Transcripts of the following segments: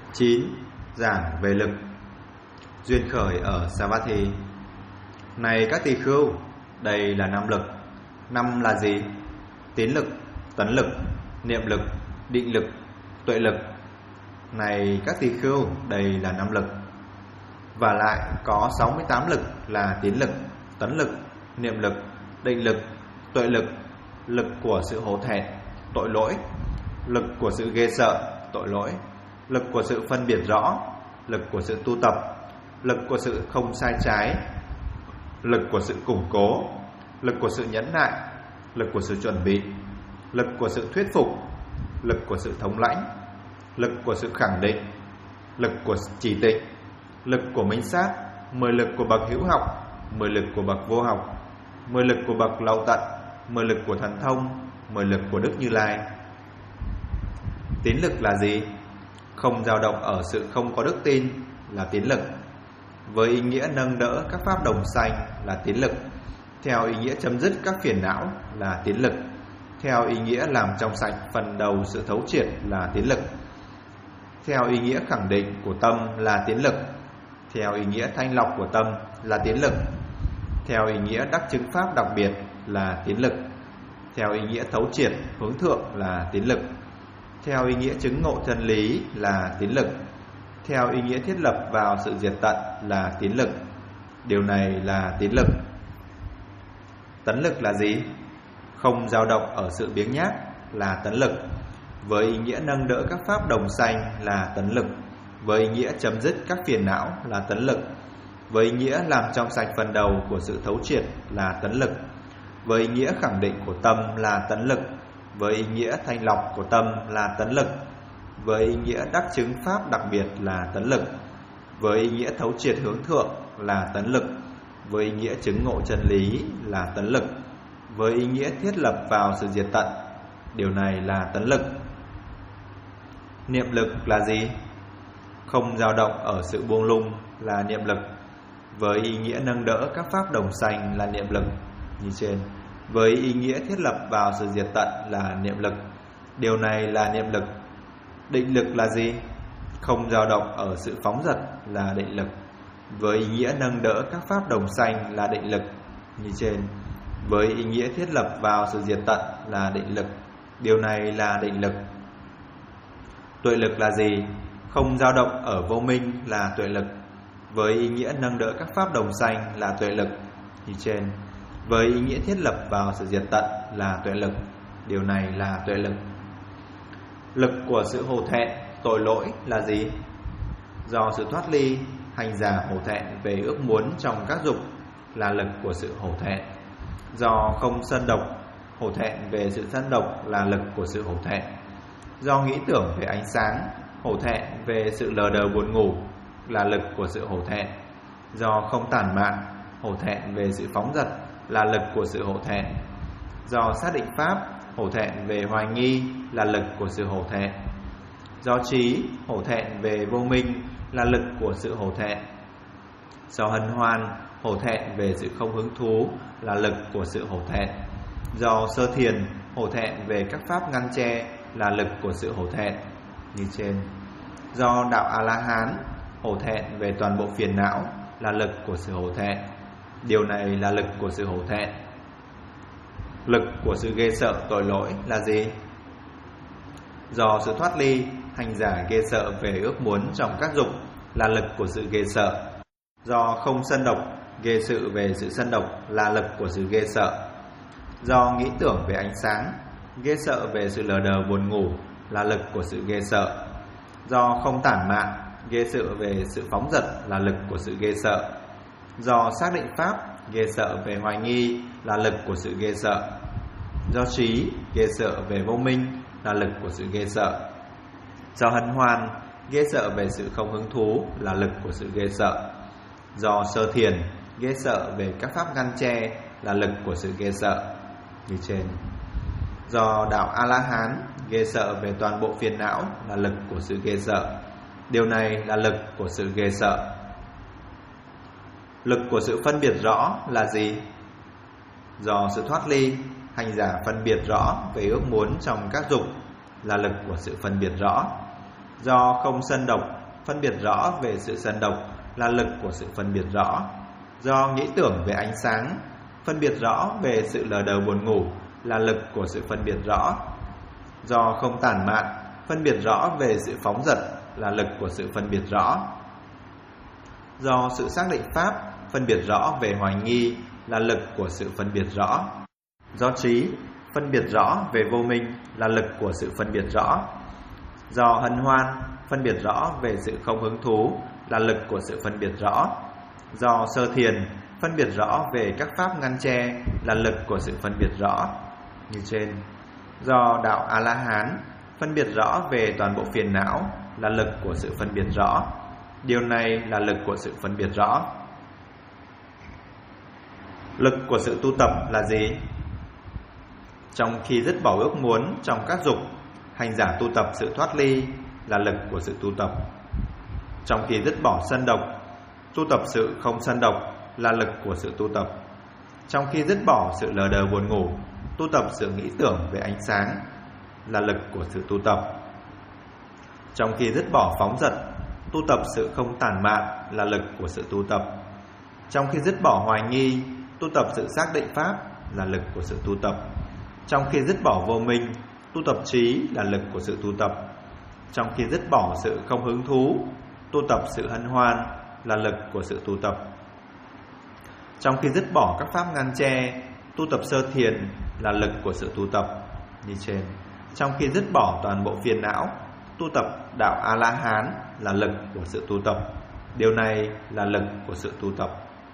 9. Giảng về lực. Duyên khởi ở Savatthi. Này các tỳ khưu, đây là 5 lực. 5 là gì? Tín lực, tấn lực, niệm lực, định lực, tuệ lực. Này các tỳ khưu, đây là 5 lực. Và lại có 68 lực là tín lực, tấn lực, niệm lực, định lực, tuệ lực. Lực của sự hổ thẹn, tội lỗi. Lực của sự ghê sợ, tội lỗi. Lực của sự phân biệt rõ. Lực của sự tu tập. Lực của sự không sai trái. Lực của sự củng cố. Lực của sự nhẫn nại. Lực của sự chuẩn bị. Lực của sự thuyết phục. Lực của sự thống lãnh. Lực của sự khẳng định. Lực của chỉ tịnh. Lực của minh sát. 10 lực của bậc hữu học. 10 lực của bậc vô học. 10 lực của bậc lậu tận. 10 lực của thần thông. 10 lực của Đức Như Lai. Tín lực là gì? Không dao động ở sự không có đức tin là tín lực. Với ý nghĩa nâng đỡ các pháp đồng sanh là tín lực. Theo ý nghĩa chấm dứt các phiền não là tín lực. Theo ý nghĩa làm trong sạch phần đầu sự thấu triệt là tín lực. Theo ý nghĩa khẳng định của tâm là tín lực. Theo ý nghĩa thanh lọc của tâm là tín lực. Theo ý nghĩa đắc chứng pháp đặc biệt là tín lực. Theo ý nghĩa thấu triệt hướng thượng là tín lực. Theo ý nghĩa chứng ngộ chân lý là tín lực. Theo ý nghĩa thiết lập vào sự diệt tận là tín lực. Điều này là tín lực. Tấn lực là gì? Không dao động ở sự biếng nhác là tấn lực. Với ý nghĩa nâng đỡ các pháp đồng sanh là tấn lực. Với ý nghĩa chấm dứt các phiền não là tấn lực. Với ý nghĩa làm trong sạch phần đầu của sự thấu triệt là tấn lực. Với ý nghĩa khẳng định của tâm là tấn lực. Với ý nghĩa thanh lọc của tâm là tấn lực. Với ý nghĩa đắc chứng pháp đặc biệt là tấn lực. Với ý nghĩa thấu triệt hướng thượng là tấn lực. Với ý nghĩa chứng ngộ chân lý là tấn lực. Với ý nghĩa thiết lập vào sự diệt tận, điều này là tấn lực. Niệm lực là gì? Không dao động ở sự buông lung là niệm lực. Với ý nghĩa nâng đỡ các pháp đồng sanh là niệm lực như trên. Với ý nghĩa thiết lập vào sự diệt tận là niệm lực. Điều này là niệm lực. Định lực là gì? Không dao động ở sự phóng dật là định lực. Với ý nghĩa nâng đỡ các pháp đồng sanh là định lực như trên. Với ý nghĩa thiết lập vào sự diệt tận là định lực. Điều này là định lực. Tuệ lực là gì? Không dao động ở vô minh là tuệ lực. Với ý nghĩa nâng đỡ các pháp đồng sanh là tuệ lực như trên. Với ý nghĩa thiết lập vào sự diệt tận là tuệ lực. Điều này là tuệ lực. Lực của sự hổ thẹn, tội lỗi là gì? Do sự thoát ly, hành giả hổ thẹn về ước muốn trong các dục là lực của sự hổ thẹn. Do không sân độc, hổ thẹn về sự sân độc là lực của sự hổ thẹn. Do nghĩ tưởng về ánh sáng, hổ thẹn về sự lờ đờ buồn ngủ là lực của sự hổ thẹn. Do không tản mạn, hổ thẹn về sự phóng dật là lực của sự hổ thẹn. Do xác định pháp, hổ thẹn về hoài nghi là lực của sự hổ thẹn. Do trí, hổ thẹn về vô minh là lực của sự hổ thẹn. Do hân hoan, hổ thẹn về sự không hứng thú là lực của sự hổ thẹn. Do sơ thiền, hổ thẹn về các pháp ngăn che là lực của sự hổ thẹn như trên. Do đạo A-la-hán, hổ thẹn về toàn bộ phiền não là lực của sự hổ thẹn. Điều này là lực của sự hổ thẹn. Lực của sự ghê sợ tội lỗi là gì? Do sự thoát ly, hành giả ghê sợ về ước muốn trong các dục là lực của sự ghê sợ. Do không sân độc, ghê sự về sự sân độc là lực của sự ghê sợ. Do nghĩ tưởng về ánh sáng, ghê sợ về sự lờ đờ buồn ngủ là lực của sự ghê sợ. Do không tản mạn, ghê sự về sự phóng dật là lực của sự ghê sợ. Do xác định pháp, ghê sợ về hoài nghi là lực của sự ghê sợ. Do trí, ghê sợ về vô minh là lực của sự ghê sợ. Do hân hoan, ghê sợ về sự không hứng thú là lực của sự ghê sợ. Do sơ thiền, ghê sợ về các pháp ngăn che là lực của sự ghê sợ như trên. Do đạo A-la-hán, ghê sợ về toàn bộ phiền não là lực của sự ghê sợ. Điều này là lực của sự ghê sợ. Lực của sự phân biệt rõ là gì? Do sự thoát ly, hành giả phân biệt rõ về ước muốn trong các dục là lực của sự phân biệt rõ. Do không sân độc, phân biệt rõ về sự sân độc là lực của sự phân biệt rõ. Do nghĩ tưởng về ánh sáng, phân biệt rõ về sự lờ đờ buồn ngủ là lực của sự phân biệt rõ. Do không tản mạn, phân biệt rõ về sự phóng dật là lực của sự phân biệt rõ. Do sự xác định pháp, phân biệt rõ về hoài nghi là lực của sự phân biệt rõ. Do trí, phân biệt rõ về vô minh là lực của sự phân biệt rõ. Do hân hoan, phân biệt rõ về sự không hứng thú là lực của sự phân biệt rõ. Do sơ thiền, phân biệt rõ về các pháp ngăn che là lực của sự phân biệt rõ như trên. Do đạo A-la-hán, phân biệt rõ về toàn bộ phiền não là lực của sự phân biệt rõ. Điều này là lực của sự phân biệt rõ. Lực của sự tu tập là gì? Trong khi dứt bỏ ước muốn trong các dục, hành giả tu tập sự thoát ly là lực của sự tu tập. Trong khi dứt bỏ sân độc, tu tập sự không sân độc là lực của sự tu tập. Trong khi dứt bỏ sự lờ đờ buồn ngủ, tu tập sự nghĩ tưởng về ánh sáng là lực của sự tu tập. Trong khi dứt bỏ phóng dật, tu tập sự không tản mạn là lực của sự tu tập. Trong khi dứt bỏ hoài nghi, tu tập sự xác định pháp là lực của sự tu tập. Trong khi dứt bỏ vô minh, tu tập trí là lực của sự tu tập. Trong khi dứt bỏ sự không hứng thú, tu tập sự hân hoan là lực của sự tu tập. Trong khi dứt bỏ các pháp ngăn che, tu tập sơ thiền là lực của sự tu tập như trên. Trong khi dứt bỏ toàn bộ phiền não, tu tập đạo A-la-hán là lực của sự tu tập. Điều này là lực của sự tu tập.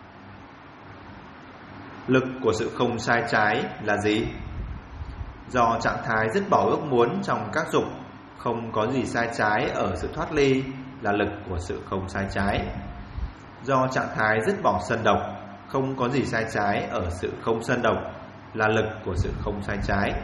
Lực của sự không sai trái là gì? Do trạng thái dứt bỏ ước muốn trong các dục, không có gì sai trái ở sự thoát ly là lực của sự không sai trái. Do trạng thái dứt bỏ sân độc, không có gì sai trái ở sự không sân độc là lực của sự không sai trái.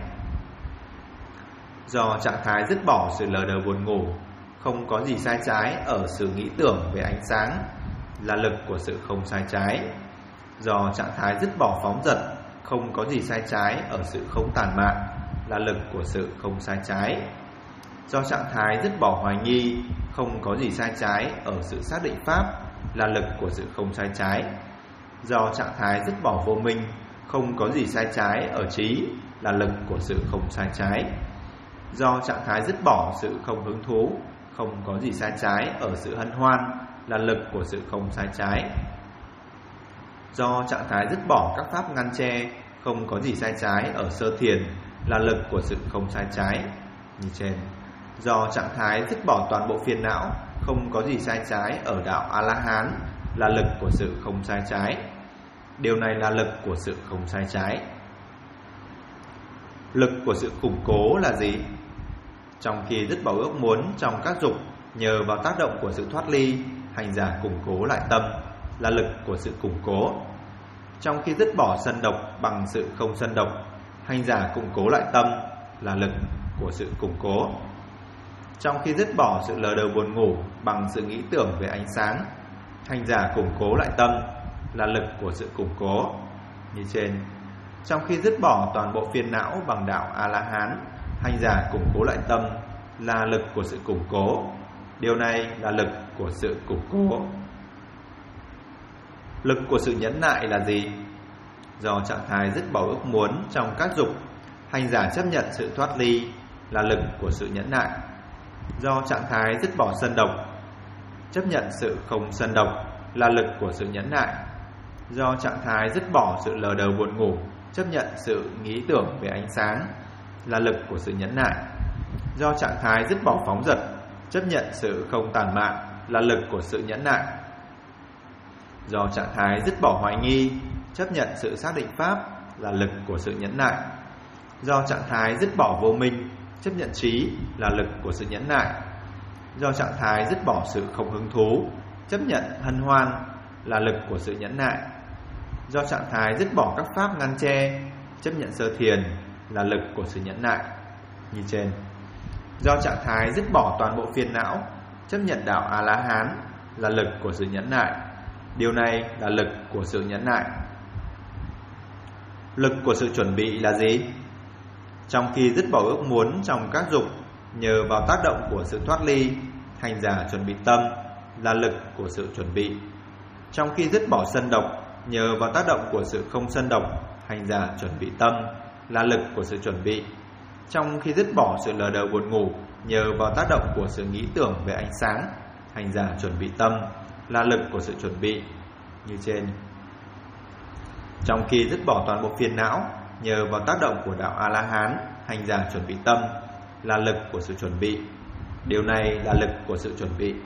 Do trạng thái dứt bỏ sự lờ đờ buồn ngủ, không có gì sai trái ở sự nghĩ tưởng về ánh sáng là lực của sự không sai trái. Do trạng thái dứt bỏ phóng dật, không có gì sai trái ở sự không tản mạn là lực của sự không sai trái. Do trạng thái dứt bỏ hoài nghi, không có gì sai trái ở sự xác định pháp là lực của sự không sai trái. Do trạng thái dứt bỏ vô minh, không có gì sai trái ở trí là lực của sự không sai trái. Do trạng thái dứt bỏ sự không hứng thú, không có gì sai trái ở sự hân hoan là lực của sự không sai trái. Do trạng thái dứt bỏ các pháp ngăn che, không có gì sai trái ở sơ thiền là lực của sự không sai trái như trên. Do trạng thái dứt bỏ toàn bộ phiền não, không có gì sai trái ở đạo A-la-hán là lực của sự không sai trái. Điều này là lực của sự không sai trái. Lực của sự củng cố là gì? Trong khi dứt bỏ ước muốn trong các dục, nhờ vào tác động của sự thoát ly, hành giả củng cố lại tâm là lực của sự củng cố. Trong khi dứt bỏ sân độc bằng sự không sân độc, hành giả củng cố lại tâm là lực của sự củng cố. Trong khi dứt bỏ sự lờ đờ buồn ngủ bằng sự nghĩ tưởng về ánh sáng, hành giả củng cố lại tâm là lực của sự củng cố như trên. Trong khi dứt bỏ toàn bộ phiền não bằng đạo A-la-hán, hành giả củng cố lại tâm là lực của sự củng cố. Điều này là lực của sự củng cố. Lực của sự nhẫn nại là gì? Do trạng thái dứt bỏ ước muốn trong các dục, hành giả chấp nhận sự thoát ly là lực của sự nhẫn nại. Do trạng thái dứt bỏ sân độc, chấp nhận sự không sân độc là lực của sự nhẫn nại. Do trạng thái dứt bỏ sự lờ đờ buồn ngủ, chấp nhận sự nghĩ tưởng về ánh sáng là lực của sự nhẫn nại. Do trạng thái dứt bỏ phóng dật, chấp nhận sự không tản mạn là lực của sự nhẫn nại. Do trạng thái dứt bỏ hoài nghi, chấp nhận sự xác định pháp là lực của sự nhẫn nại. Do trạng thái dứt bỏ vô minh, chấp nhận trí là lực của sự nhẫn nại. Do trạng thái dứt bỏ sự không hứng thú, chấp nhận hân hoan là lực của sự nhẫn nại. Do trạng thái dứt bỏ các pháp ngăn che, chấp nhận sơ thiền là lực của sự nhẫn nại như trên. Do trạng thái dứt bỏ toàn bộ phiền não, chấp nhận đạo A-la-hán là lực của sự nhẫn nại. Điều này là lực của sự nhẫn nại. Lực của sự chuẩn bị là gì? Trong khi dứt bỏ ước muốn trong các dục, nhờ vào tác động của sự thoát ly, hành giả chuẩn bị tâm là lực của sự chuẩn bị. Trong khi dứt bỏ sân độc, nhờ vào tác động của sự không sân độc, hành giả chuẩn bị tâm là lực của sự chuẩn bị. Trong khi dứt bỏ sự lờ đờ buồn ngủ, nhờ vào tác động của sự nghĩ tưởng về ánh sáng, hành giả chuẩn bị tâm là lực của sự chuẩn bị như trên. Trong khi dứt bỏ toàn bộ phiền não, nhờ vào tác động của đạo A-la-hán, hành giả chuẩn bị tâm là lực của sự chuẩn bị. Điều này là lực của sự chuẩn bị.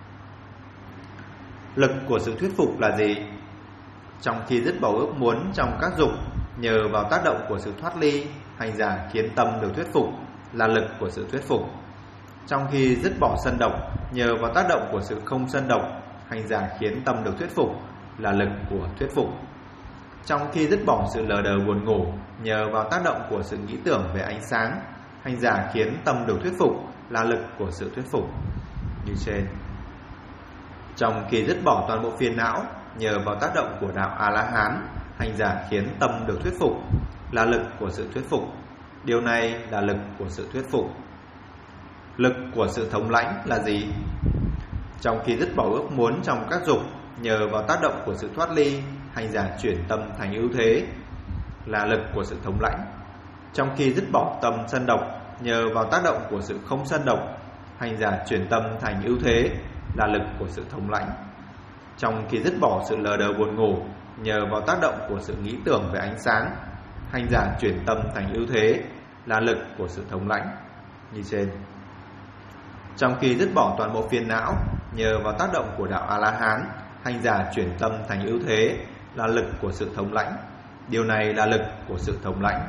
Lực của sự thuyết phục là gì? Trong khi dứt bỏ ước muốn trong các dục, nhờ vào tác động của sự thoát ly, hành giả khiến tâm được thuyết phục là lực của sự thuyết phục. Trong khi dứt bỏ sân độc, nhờ vào tác động của sự không sân độc, hành giả khiến tâm được thuyết phục là lực của thuyết phục. Trong khi dứt bỏ sự lờ đờ buồn ngủ, nhờ vào tác động của sự nghĩ tưởng về ánh sáng, hành giả khiến tâm được thuyết phục là lực của sự thuyết phục như trên. Trong khi dứt bỏ toàn bộ phiền não, nhờ vào tác động của đạo A-la-hán, hành giả khiến tâm được thuyết phục là lực của sự thuyết phục. Điều này là lực của sự thuyết phục. Lực của sự thống lãnh là gì? Trong khi dứt bỏ ước muốn trong các dục, nhờ vào tác động của sự thoát ly, hành giả chuyển tâm thành ưu thế là lực của sự thống lãnh. Trong khi dứt bỏ tâm sân độc, nhờ vào tác động của sự không sân độc, hành giả chuyển tâm thành ưu thế là lực của sự thống lãnh. Trong khi dứt bỏ sự lờ đờ buồn ngủ, nhờ vào tác động của sự nghĩ tưởng về ánh sáng, hành giả chuyển tâm thành ưu thế là lực của sự thống lãnh như trên. Trong khi dứt bỏ toàn bộ phiền não, nhờ vào tác động của đạo A-la-hán, hành giả chuyển tâm thành ưu thế là lực của sự thống lãnh. Điều này là lực của sự thống lãnh.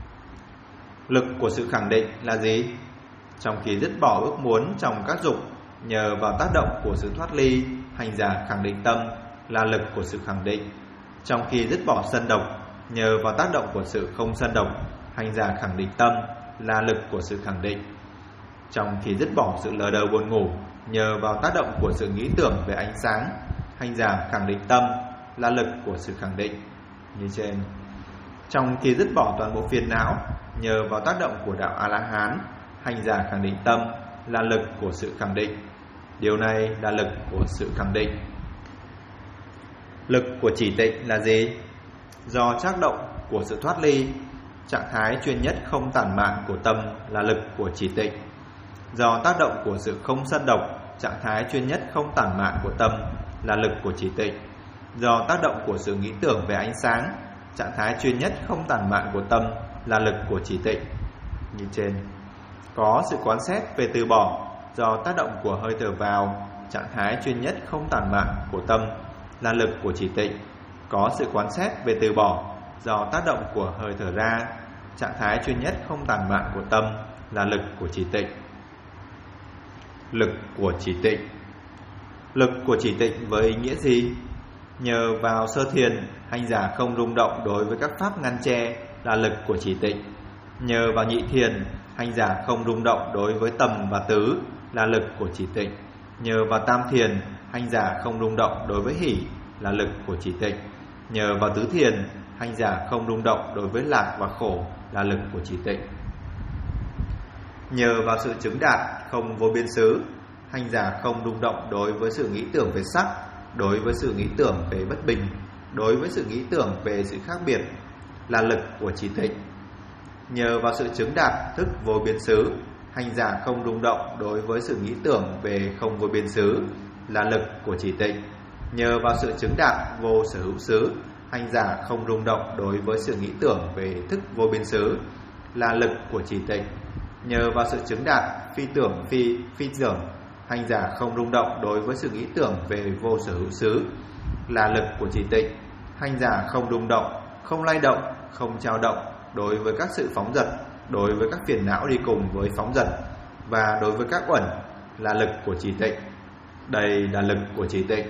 Lực của sự khẳng định là gì? Trong khi dứt bỏ ước muốn trong các dục, nhờ vào tác động của sự thoát ly, hành giả khẳng định tâm là lực của sự khẳng định. Trong khi dứt bỏ sân độc, nhờ vào tác động của sự không sân độc, hành giả khẳng định tâm là lực của sự khẳng định. Trong khi dứt bỏ sự lờ đờ buồn ngủ, nhờ vào tác động của sự nghĩ tưởng về ánh sáng, hành giả khẳng định tâm là lực của sự khẳng định như trên. Trong khi dứt bỏ toàn bộ phiền não, nhờ vào tác động của đạo A-la-hán, hành giả khẳng định tâm là lực của sự khẳng định. Điều này là lực của sự khẳng định. Lực của chỉ tịnh là gì? Do tác động của sự thoát ly, trạng thái chuyên nhất không tản mạn của tâm là lực của chỉ tịnh. Do tác động của sự không sân độc, trạng thái chuyên nhất không tản mạn của tâm là lực của chỉ tịnh. Do tác động của sự nghĩ tưởng về ánh sáng, trạng thái chuyên nhất không tản mạn của tâm là lực của chỉ tịnh như trên. Có sự quán xét về từ bỏ, do tác động của hơi thở vào, trạng thái chuyên nhất không tản mạn của tâm là lực của chỉ tịnh. Có sự quán xét về từ bỏ, do tác động của hơi thở ra, trạng thái chuyên nhất không tản mạn của tâm là lực của chỉ tịnh. Lực của chỉ tịnh. Lực của chỉ tịnh với ý nghĩa gì? Nhờ vào sơ thiền, hành giả không rung động đối với các pháp ngăn che là lực của chỉ tịnh. Nhờ vào nhị thiền, hành giả không rung động đối với tầm và tứ là lực của chỉ tịnh. Nhờ vào tam thiền, hành giả không rung động đối với hỷ là lực của chỉ tịnh. Nhờ vào tứ thiền, hành giả không rung động đối với lạc và khổ là lực của chỉ tịnh. Nhờ vào sự chứng đạt không vô biên xứ, hành giả không rung động đối với sự nghĩ tưởng về sắc, đối với sự nghĩ tưởng về bất bình, đối với sự nghĩ tưởng về sự khác biệt là lực của chỉ tịnh. Nhờ vào sự chứng đạt thức vô biên xứ, hành giả không rung động đối với sự nghĩ tưởng về không vô biên xứ là lực của chỉ tịnh. Nhờ vào sự chứng đạt vô sở hữu xứ, hành giả không rung động đối với sự nghĩ tưởng về thức vô biên xứ là lực của chỉ tịnh. Nhờ vào sự chứng đạt phi tưởng phi tưởng, hành giả không rung động đối với sự nghĩ tưởng về vô sở hữu xứ là lực của chỉ tịnh. Hành giả không rung động, không lay động, không trao động đối với các sự phóng dật, đối với các phiền não đi cùng với phóng dật và đối với các uẩn là lực của chỉ tịnh. Đây là lực của chỉ tịnh.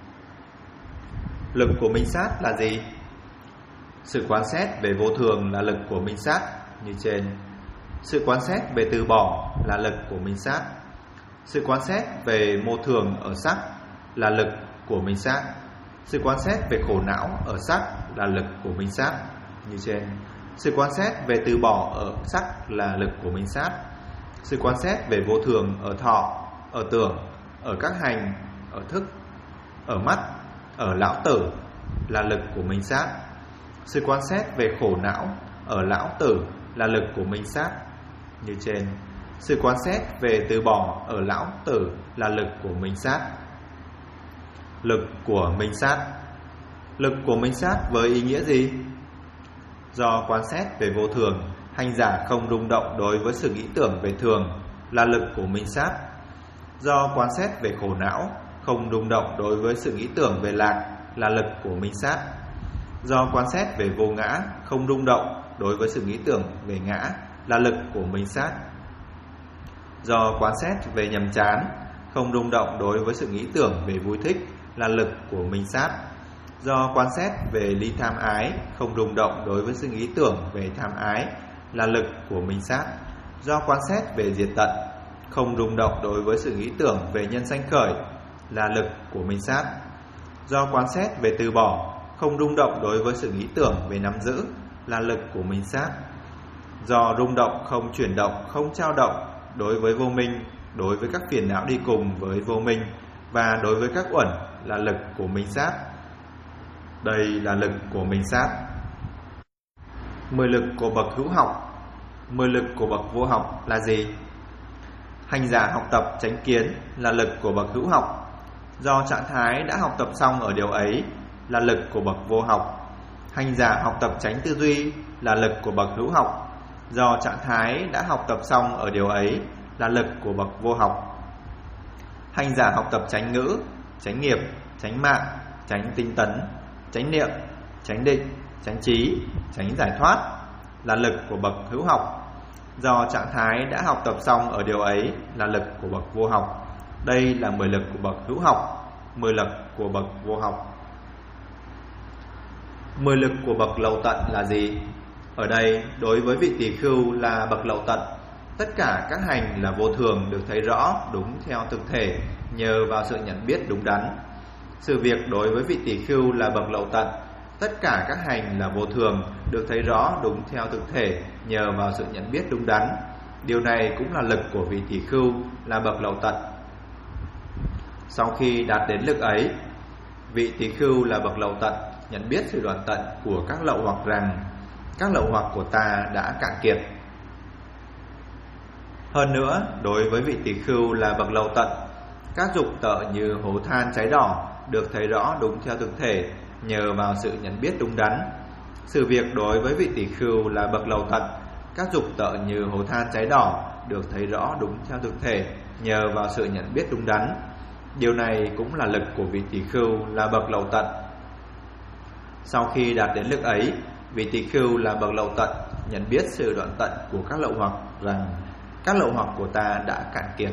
Lực của minh sát là gì? Sự quán xét về vô thường là lực của minh sát như trên. Sự quán xét về từ bỏ là lực của minh sát. Sự quán xét về mô thường ở sắc là lực của minh sát. Sự quán xét về khổ não ở sắc là lực của minh sát như trên. Sự quán xét về từ bỏ ở sắc là lực của minh sát. Sự quán xét về vô thường ở thọ, ở tưởng, ở các hành, ở thức, ở mắt, ở lão tử là lực của minh sát. Sự quan sát về khổ não ở lão tử là lực của minh sát như trên. Sự quan sát về từ bỏ ở lão tử là lực của minh sát. Lực của minh sát. Lực của minh sát với ý nghĩa gì? Do quan sát về vô thường, hành giả không rung động đối với sự nghĩ tưởng về thường là lực của minh sát. Do quan sát về khổ não, không rung động đối với sự nghĩ tưởng về lạc là lực của minh sát. Do quan sát về vô ngã, không rung động đối với sự nghĩ tưởng về ngã là lực của minh sát. Do quan sát về nhàm chán, không rung động đối với sự nghĩ tưởng về vui thích là lực của minh sát. Do quan sát về ly tham ái, không rung động đối với sự nghĩ tưởng về tham ái là lực của minh sát. Do quan sát về diệt tận, không rung động đối với sự nghĩ tưởng về nhân sanh khởi là lực của minh sát. Do quan sát về từ bỏ, không rung động đối với sự nghĩ tưởng về nắm giữ là lực của minh sát. Do rung động, không chuyển động, không trao động đối với vô minh, đối với các phiền não đi cùng với vô minh và đối với các uẩn là lực của minh sát. Đây là lực của minh sát. 10 lực của bậc hữu học. 10 lực của bậc vô học là gì? Hành giả học tập chánh kiến là lực của bậc hữu học. Do trạng thái đã học tập xong ở điều ấy là lực của bậc vô học. Hành giả học tập chánh tư duy là lực của bậc hữu học. Do trạng thái đã học tập xong ở điều ấy là lực của bậc vô học. Hành giả học tập chánh ngữ, chánh nghiệp, chánh mạng, chánh tinh tấn, chánh niệm, chánh định, chánh trí, chánh giải thoát là lực của bậc hữu học. Do trạng thái đã học tập xong ở điều ấy là lực của bậc vô học. Đây là 10 lực của bậc hữu học, 10 lực của bậc vô học. 10 lực của bậc lậu tận là gì? Ở đây, đối với vị tỳ khưu là bậc lậu tận, tất cả các hành là vô thường được thấy rõ đúng theo thực thể nhờ vào sự nhận biết đúng đắn. Sự việc đối với vị tỳ khưu là bậc lậu tận, tất cả các hành là vô thường được thấy rõ đúng theo thực thể nhờ vào sự nhận biết đúng đắn. Điều này cũng là lực của vị tỳ khưu là bậc lậu tận. Sau khi đạt đến lực ấy, vị tỳ khưu là bậc lậu tận nhận biết sự đoạn tận của các lậu hoặc rằng các lậu hoặc của ta đã cạn kiệt. Hơn nữa, đối với vị tỳ khưu là bậc lậu tận, các dục tợ như hố than cháy đỏ được thấy rõ đúng theo thực thể nhờ vào sự nhận biết đúng đắn. Sự việc đối với vị tỳ khưu là bậc lậu tận, các dục tợ như hố than cháy đỏ được thấy rõ đúng theo thực thể nhờ vào sự nhận biết đúng đắn. Điều này cũng là lực của vị tỳ khưu là bậc lậu tận. Sau khi đạt đến lực ấy, vị tỳ khưu là bậc lậu tận nhận biết sự đoạn tận của các lậu hoặc rằng các lậu hoặc của ta đã cạn kiệt.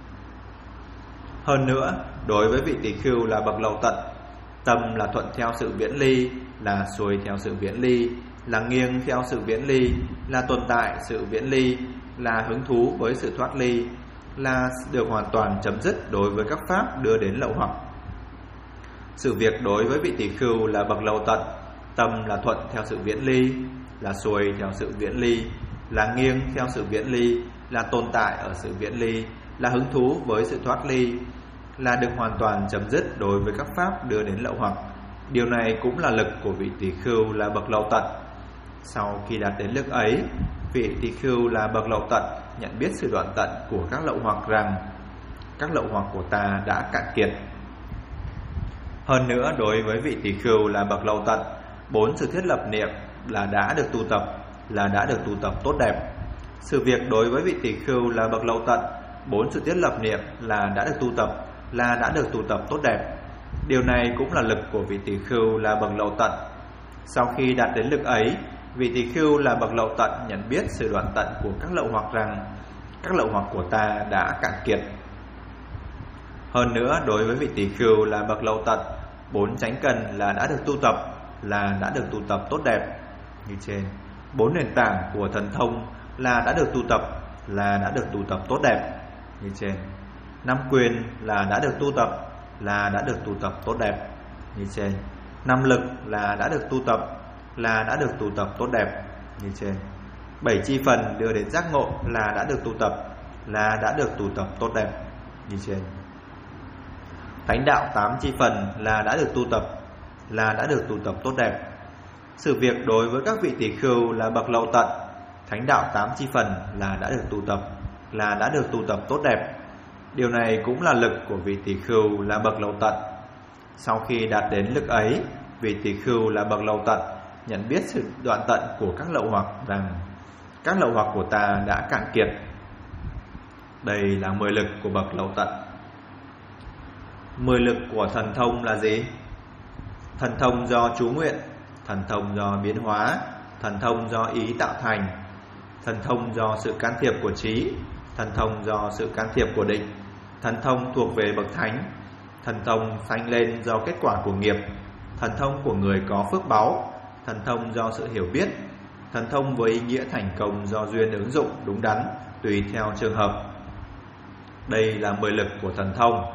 Hơn nữa, đối với vị tỳ khưu là bậc lậu tận, tâm là thuận theo sự viễn ly, là xuôi theo sự viễn ly, là nghiêng theo sự viễn ly, là tồn tại sự viễn ly, là hứng thú với sự thoát ly, là được hoàn toàn chấm dứt đối với các pháp đưa đến lậu hoặc. Sự việc đối với vị tỳ khưu là bậc lậu tận, tâm là thuận theo sự viễn ly, là xuôi theo sự viễn ly, là nghiêng theo sự viễn ly, là tồn tại ở sự viễn ly, là hứng thú với sự thoát ly, là được hoàn toàn chấm dứt đối với các pháp đưa đến lậu hoặc. Điều này cũng là lực của vị tỳ khưu là bậc lậu tận. Sau khi đạt đến lực ấy, vị tỳ khưu là bậc lậu tận nhận biết sự đoạn tận của các lậu hoặc rằng các lậu hoặc của ta đã cạn kiệt. Hơn nữa, đối với vị tỳ khưu là bậc lậu tận, 4 sự thiết lập niệm là đã được tu tập, là đã được tu tập tốt đẹp. Sự việc đối với vị tỳ khưu là bậc lậu tận, 4 sự thiết lập niệm là đã được tu tập, là đã được tu tập tốt đẹp. Điều này cũng là lực của vị tỳ khưu là bậc lậu tận. Sau khi đạt đến lực ấy, vị tỳ khưu là bậc lậu tận nhận biết sự đoạn tận của các lậu hoặc rằng các lậu hoặc của ta đã cạn kiệt. Hơn nữa, đối với vị tỳ khưu là bậc lậu tận, 4 chánh cần là đã được tu tập, là đã được tu tập tốt đẹp như trên. 4 nền tảng của thần thông là đã được tu tập, là đã được tu tập tốt đẹp như trên. 5 quyền là đã được tu tập, là đã được tu tập tốt đẹp như trên. 5 lực là đã được tu tập, là đã được tu tập tốt đẹp như trên. 7 chi phần đưa đến giác ngộ là đã được tu tập, là đã được tu tập tốt đẹp như trên. Thánh đạo 8 chi phần là đã được tu tập tốt đẹp. Sự việc đối với các vị tỷ khưu là bậc lậu tận, thánh đạo 8 chi phần là đã được tu tập tốt đẹp. Điều này cũng là lực của vị tỷ khưu là bậc lậu tận. Sau khi đạt đến lực ấy, vị tỷ khưu là bậc lậu tận nhận biết sự đoạn tận của các lậu hoặc, rằng các lậu hoặc của ta đã cạn kiệt. Đây là 10 lực của bậc lậu tận. 10 lực của thần thông là gì? Thần thông do chú nguyện, thần thông do biến hóa, thần thông do ý tạo thành, thần thông do sự can thiệp của trí, thần thông do sự can thiệp của định, thần thông thuộc về bậc thánh, thần thông sanh lên do kết quả của nghiệp, thần thông của người có phước báu, thần thông do sự hiểu biết, thần thông với ý nghĩa thành công do duyên ứng dụng đúng đắn tùy theo trường hợp. Đây là 10 lực của thần thông.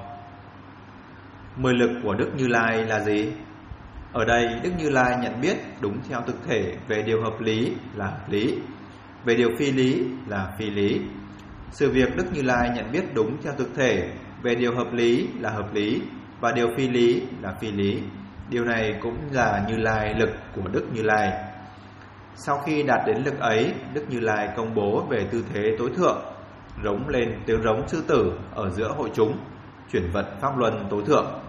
10 lực của Đức Như Lai là gì? Ở đây Đức Như Lai nhận biết đúng theo thực thể về điều hợp lý là hợp lý, về điều phi lý là phi lý. Sự việc Đức Như Lai nhận biết đúng theo thực thể về điều hợp lý là hợp lý và điều phi lý là phi lý. Điều này cũng là Như Lai lực của Đức Như Lai. Sau khi đạt đến lực ấy, Đức Như Lai công bố về tư thế tối thượng, rống lên tiếng rống sư tử ở giữa hội chúng, chuyển vận pháp luân tối thượng.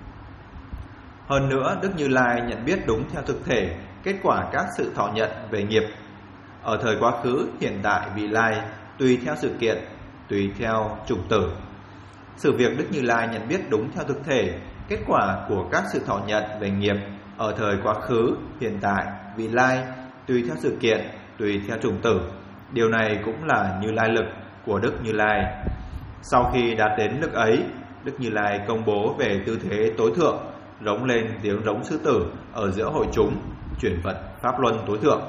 Hơn nữa, Đức Như Lai nhận biết đúng theo thực thể kết quả các sự thọ nhận về nghiệp ở thời quá khứ, hiện tại, vị lai, tùy theo sự kiện, tùy theo chủng tử. Sự việc Đức Như Lai nhận biết đúng theo thực thể kết quả của các sự thọ nhận về nghiệp ở thời quá khứ, hiện tại, vị lai, tùy theo sự kiện, tùy theo chủng tử. Điều này cũng là Như Lai lực của Đức Như Lai. Sau khi đạt đến lực ấy, Đức Như Lai công bố về tư thế tối thượng, rống lên tiếng rống sư tử ở giữa hội chúng, chuyển vận pháp luân tối thượng.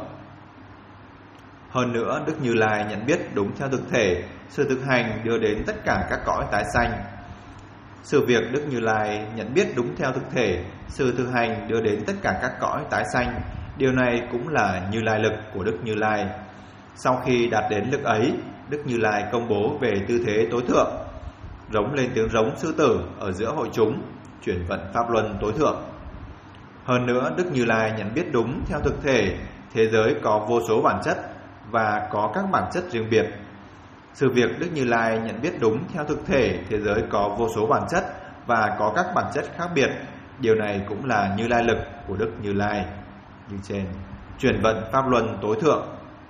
Hơn nữa, Đức Như Lai nhận biết đúng theo thực thể sự thực hành đưa đến tất cả các cõi tái sanh. Sự việc Đức Như Lai nhận biết đúng theo thực thể sự thực hành đưa đến tất cả các cõi tái sanh. Điều này cũng là Như Lai lực của Đức Như Lai. Sau khi đạt đến lực ấy, Đức Như Lai công bố về tư thế tối thượng, rống lên tiếng rống sư tử ở giữa hội chúng, chuyển vận pháp luân tối thượng. Hơn nữa, Đức Như Lai nhận biết đúng theo thực thể thế giới có vô số bản chất và có các bản chất riêng biệt. Sự việc Đức Như Lai nhận biết đúng theo thực thể thế giới có vô số bản chất và có các bản chất khác biệt. Điều này cũng là Như Lai lực của Đức Như Lai. Như trên, chuyển vận pháp luân tối thượng.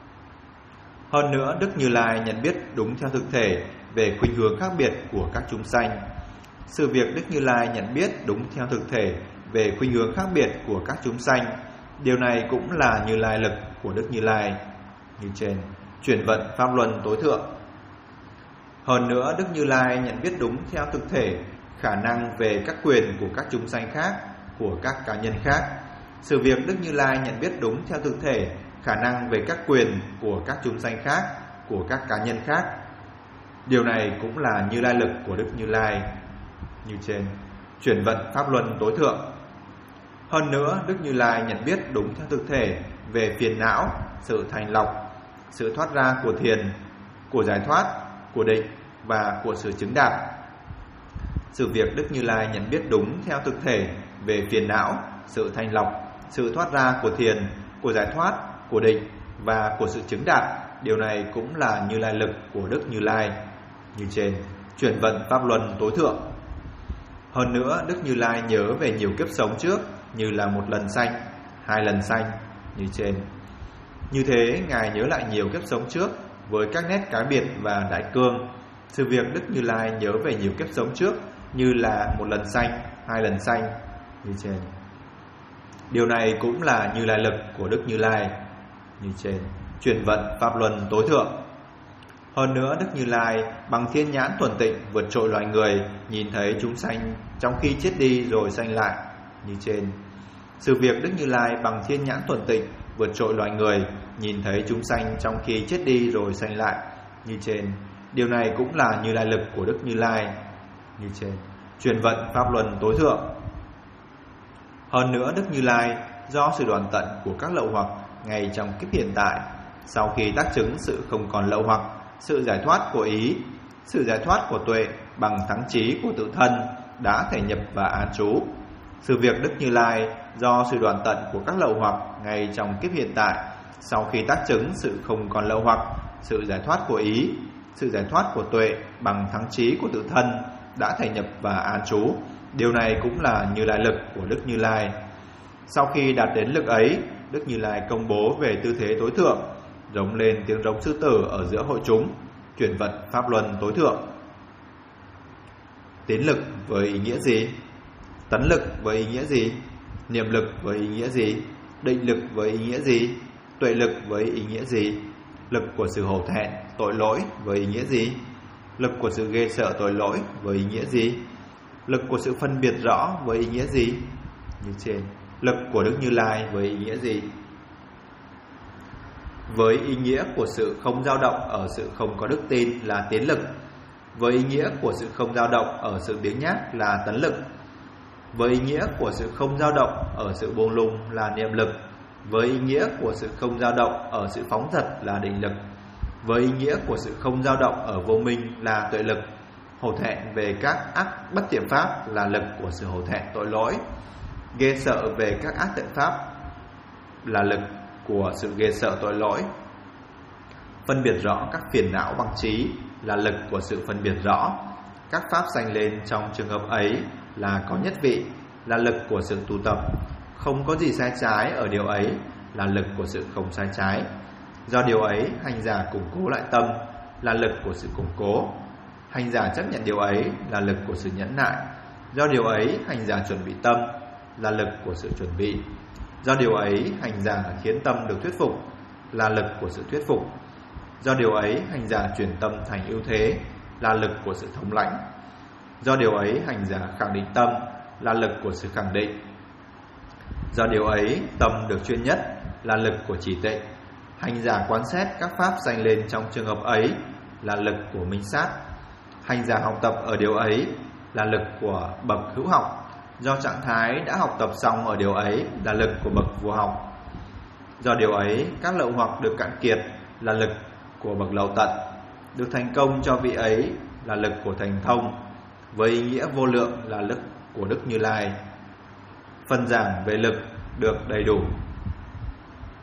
Hơn nữa, Đức Như Lai nhận biết đúng theo thực thể về khuynh hướng khác biệt của các chúng sanh. Sự việc Đức Như Lai nhận biết đúng theo thực thể về khuynh hướng khác biệt của các chúng sanh. Điều này cũng là Như Lai lực của Đức Như Lai. Như trên, chuyển vận pháp luân tối thượng. Hơn nữa, Đức Như Lai nhận biết đúng theo thực thể khả năng về các quyền của các chúng sanh khác, của các cá nhân khác. Sự việc Đức Như Lai nhận biết đúng theo thực thể khả năng về các quyền của các chúng sanh khác, của các cá nhân khác. Điều này cũng là Như Lai lực của Đức Như Lai. Như trên, chuyển vận pháp luân tối thượng. Hơn nữa, Đức Như Lai nhận biết đúng theo thực thể về phiền não, sự thành lọc, sự thoát ra của thiền, của giải thoát, của định và của sự chứng đạt. Sự việc Đức Như Lai nhận biết đúng theo thực thể về phiền não, sự thành lọc, sự thoát ra của thiền, của giải thoát, của định và của sự chứng đạt. Điều này cũng là Như Lai lực của Đức Như Lai. Như trên, chuyển vận pháp luân tối thượng. Hơn nữa, Đức Như Lai nhớ về nhiều kiếp sống trước như là một lần sanh, 2 lần sanh. Như trên, như thế Ngài nhớ lại nhiều kiếp sống trước với các nét cá biệt và đại cương. Sự việc Đức Như Lai nhớ về nhiều kiếp sống trước như là 1 lần sanh, 2 lần sanh. Như trên, điều này cũng là Như Lai lực của Đức Như Lai. Như trên, chuyển vận pháp luân tối thượng. Hơn nữa, Đức Như Lai bằng thiên nhãn thuần tịnh vượt trội loài người, nhìn thấy chúng sanh trong khi chết đi rồi sanh lại. Như trên, sự việc Đức Như Lai bằng thiên nhãn thuần tịnh vượt trội loài người, nhìn thấy chúng sanh trong khi chết đi rồi sanh lại. Như trên, điều này cũng là Như Lai lực của Đức Như Lai. Như trên, chuyển vận pháp luân tối thượng. Hơn nữa, Đức Như Lai do sự đoạn tận của các lậu hoặc ngay trong kiếp hiện tại, sau khi tác chứng sự không còn lậu hoặc, sự giải thoát của ý, Sự giải thoát của tuệ bằng thắng trí của tự thân đã thể nhập và an trú. Sự việc Đức Như Lai do sự đoạn tận của các lậu hoặc ngay trong kiếp hiện tại, sau khi tác chứng sự không còn lậu hoặc, sự giải thoát của ý, sự giải thoát của tuệ bằng thắng trí của tự thân đã thể nhập và an trú. Điều này cũng là Như Lai lực của Đức Như Lai. Sau khi đạt đến lực ấy, Đức Như Lai công bố về tư thế tối thượng, rống lên tiếng rống sư tử ở giữa hội chúng, chuyển vận pháp luân tối thượng. Tín lực với ý nghĩa gì? Tấn lực với ý nghĩa gì? Niệm lực với ý nghĩa gì? Định lực với ý nghĩa gì? Tuệ lực với ý nghĩa gì? Lực của sự hổ thẹn, tội lỗi với ý nghĩa gì? Lực của sự ghê sợ tội lỗi với ý nghĩa gì? Lực của sự phân biệt rõ với ý nghĩa gì? Như trên. Lực của Đức Như Lai với ý nghĩa gì? Với ý nghĩa của sự không dao động ở sự không có đức tin là tín lực. Với ý nghĩa của sự không dao động ở sự biếng nhác là tấn lực. Với ý nghĩa của sự không dao động ở sự buông lung là niệm lực. Với ý nghĩa của sự không dao động ở sự phóng dật là định lực. Với ý nghĩa của sự không dao động ở vô minh là tuệ lực. Hổ thẹn về các ác bất tiện pháp là lực của sự hổ thẹn tội lỗi. Ghê sợ về các ác tiện pháp là lực của sự ghê sợ tội lỗi. Phân biệt rõ các phiền não bằng trí là lực của sự phân biệt rõ. Các pháp sanh lên trong trường hợp ấy là có nhất vị, là lực của sự tu tập. Không có gì sai trái ở điều ấy là lực của sự không sai trái. Do điều ấy hành giả củng cố lại tâm là lực của sự củng cố. Hành giả chấp nhận điều ấy là lực của sự nhẫn nại. Do điều ấy hành giả chuẩn bị tâm là lực của sự chuẩn bị. Do điều ấy hành giả khiến tâm được thuyết phục là lực của sự thuyết phục. Do điều ấy hành giả chuyển tâm thành ưu thế là lực của sự thống lãnh. Do điều ấy hành giả khẳng định tâm là lực của sự khẳng định. Do điều ấy tâm được chuyên nhất là lực của chỉ tịnh. Hành giả quán xét các pháp sanh lên trong trường hợp ấy là lực của minh sát. Hành giả học tập ở điều ấy là lực của bậc hữu học. Do trạng thái đã học tập xong ở điều ấy là lực của bậc vô học. Do điều ấy các lậu hoặc được cạn kiệt là lực của bậc lậu tận. Được thành công cho vị ấy là lực của thành thông. Với ý nghĩa vô lượng là lực của Đức Như Lai. Phần giảng về lực được đầy đủ.